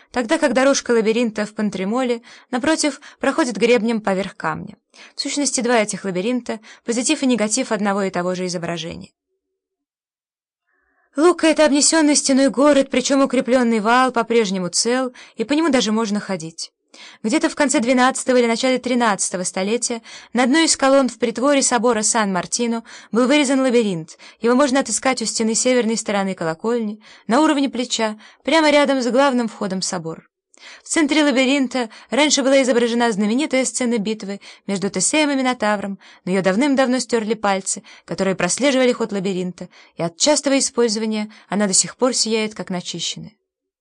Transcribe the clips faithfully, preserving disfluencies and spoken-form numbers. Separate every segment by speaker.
Speaker 1: тогда как дорожка лабиринта в Понтремоле, напротив, проходит гребнем поверх камня. В сущности, два этих лабиринта — позитив и негатив одного и того же изображения. Лука — это обнесенный стеной город, причем укрепленный вал по-прежнему цел, и по нему даже можно ходить. Где-то в конце двенадцатого или начале тринадцатого столетия на одной из колонн в притворе собора Сан-Мартино был вырезан лабиринт. Его можно отыскать у стены северной стороны колокольни, на уровне плеча, прямо рядом с главным входом в собор. В центре лабиринта раньше была изображена знаменитая сцена битвы между Тесеем и Минотавром, но ее давным-давно стерли пальцы, которые прослеживали ход лабиринта, и от частого использования она до сих пор сияет, как начищенная.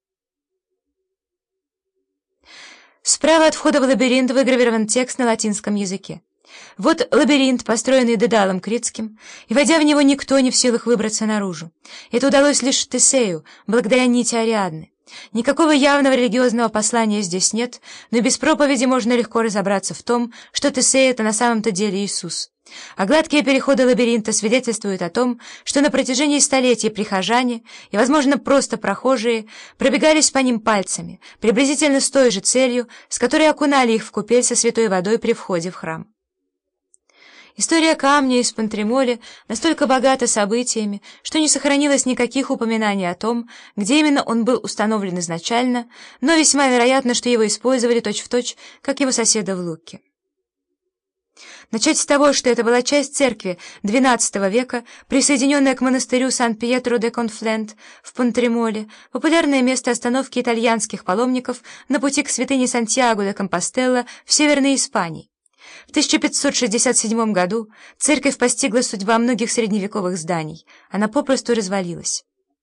Speaker 1: Справа от входа в лабиринт выгравирован текст на латинском языке. Вот лабиринт, построенный Дедалом Критским, и, войдя в него, никто не в силах выбраться наружу. Это удалось лишь Тесею, благодаря нити Ариадны. Никакого явного религиозного послания здесь нет, но и без проповеди можно легко разобраться в том, что Тесей — это на самом-то деле Иисус. А гладкие переходы лабиринта свидетельствуют о том, что на протяжении столетий прихожане и, возможно, просто прохожие пробегались по ним пальцами, приблизительно с той же целью, с которой окунали их в купель со святой водой при входе в храм. История камня из Понтремоле настолько богата событиями, что не сохранилось никаких упоминаний о том, где именно он был установлен изначально, но весьма вероятно, что его использовали точь-в-точь, как его соседа в Лукке. Начать с того, что это была часть церкви двенадцатого века, присоединенная к монастырю Сан-Пьетро-де-Конфлент в Понтремоле, популярное место остановки итальянских паломников на пути к святыне Сантьяго-де-Компостелло в Северной Испании. В тысяча пятьсот шестьдесят седьмом году церковь постигла судьба многих средневековых зданий, она попросту развалилась.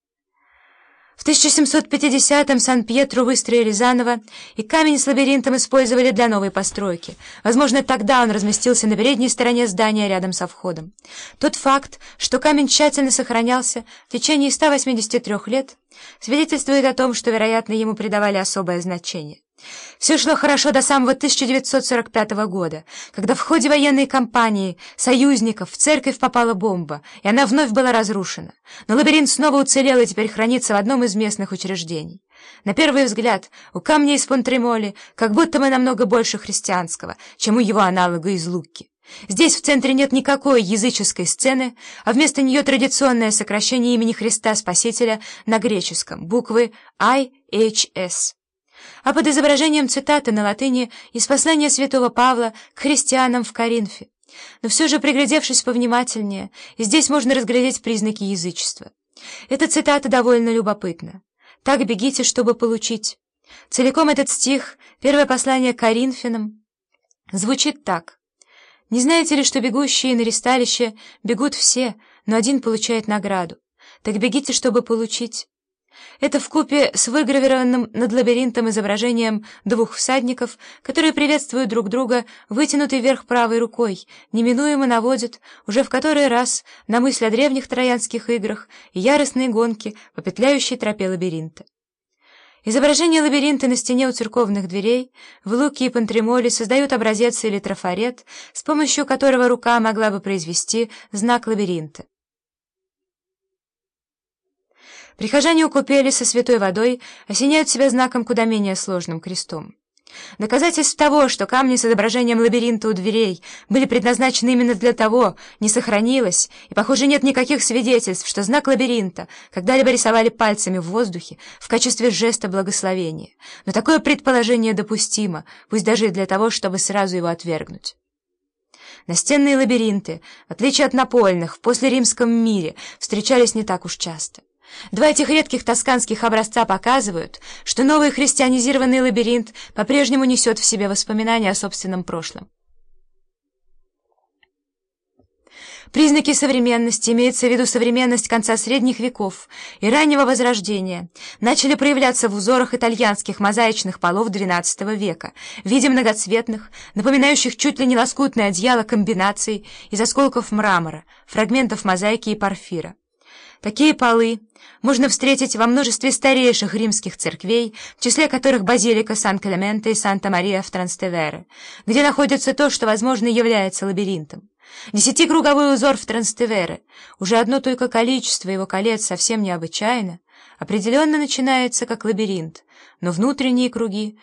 Speaker 1: В тысяча семьсот пятидесятом Сан-Пьетро выстроили заново, и камень с лабиринтом использовали для новой постройки. Возможно, тогда он разместился на передней стороне здания рядом со входом. Тот факт, что камень тщательно сохранялся в течение ста восьмидесяти трёх лет, свидетельствует о том, что, вероятно, ему придавали особое значение. Все шло хорошо до самого тысяча девятьсот сорок пятого года, когда в ходе военной кампании союзников в церковь попала бомба, и она вновь была разрушена. Но лабиринт снова уцелел и теперь хранится в одном из местных учреждений. На первый взгляд, у камня из Понтремоле как будто бы намного больше христианского, чем у его аналога из Лукки. Здесь в центре нет никакой языческой сцены, а вместо нее традиционное сокращение имени Христа Спасителя на греческом, буквы I H S. А под изображением цитаты на латыни из послания святого Павла к христианам в Коринфе. Но все же, приглядевшись повнимательнее, здесь можно разглядеть признаки язычества. Эта цитата довольно любопытна. «Так бегите, чтобы получить». Целиком этот стих, первое послание к Коринфянам, звучит так. «Не знаете ли, что бегущие на ристалище бегут все, но один получает награду? Так бегите, чтобы получить». Это вкупе с выгравированным над лабиринтом изображением двух всадников, которые приветствуют друг друга вытянутой вверх правой рукой, неминуемо наводит уже в который раз на мысль о древних троянских играх и яростной гонке по петляющей тропе лабиринта. Изображение лабиринта на стене у церковных дверей в Лукке и Понтремоле создают образец или трафарет, с помощью которого рука могла бы произвести знак лабиринта. Прихожане у купели со святой водой осеняют себя знаком куда менее сложным — крестом. Доказательств того, что камни с изображением лабиринта у дверей были предназначены именно для того, не сохранилось, и, похоже, нет никаких свидетельств, что знак лабиринта когда-либо рисовали пальцами в воздухе в качестве жеста благословения. Но такое предположение допустимо, пусть даже и для того, чтобы сразу его отвергнуть. Настенные лабиринты, в отличие от напольных, в послеримском мире встречались не так уж часто. Два этих редких тосканских образца показывают, что новый христианизированный лабиринт по-прежнему несет в себе воспоминания о собственном прошлом. Признаки современности, имеется в виду современность конца средних веков и раннего Возрождения, начали проявляться в узорах итальянских мозаичных полов двенадцатого века в виде многоцветных, напоминающих чуть ли не лоскутное одеяло комбинаций из осколков мрамора, фрагментов мозаики и порфира. Такие полы можно встретить во множестве старейших римских церквей, в числе которых базилика Сан-Клементе и Санта-Мария в Транстевере, где находится то, что, возможно, является лабиринтом. Десятикруговой узор в Транстевере, уже одно только количество его колец совсем необычайно, определенно начинается как лабиринт, но внутренние круги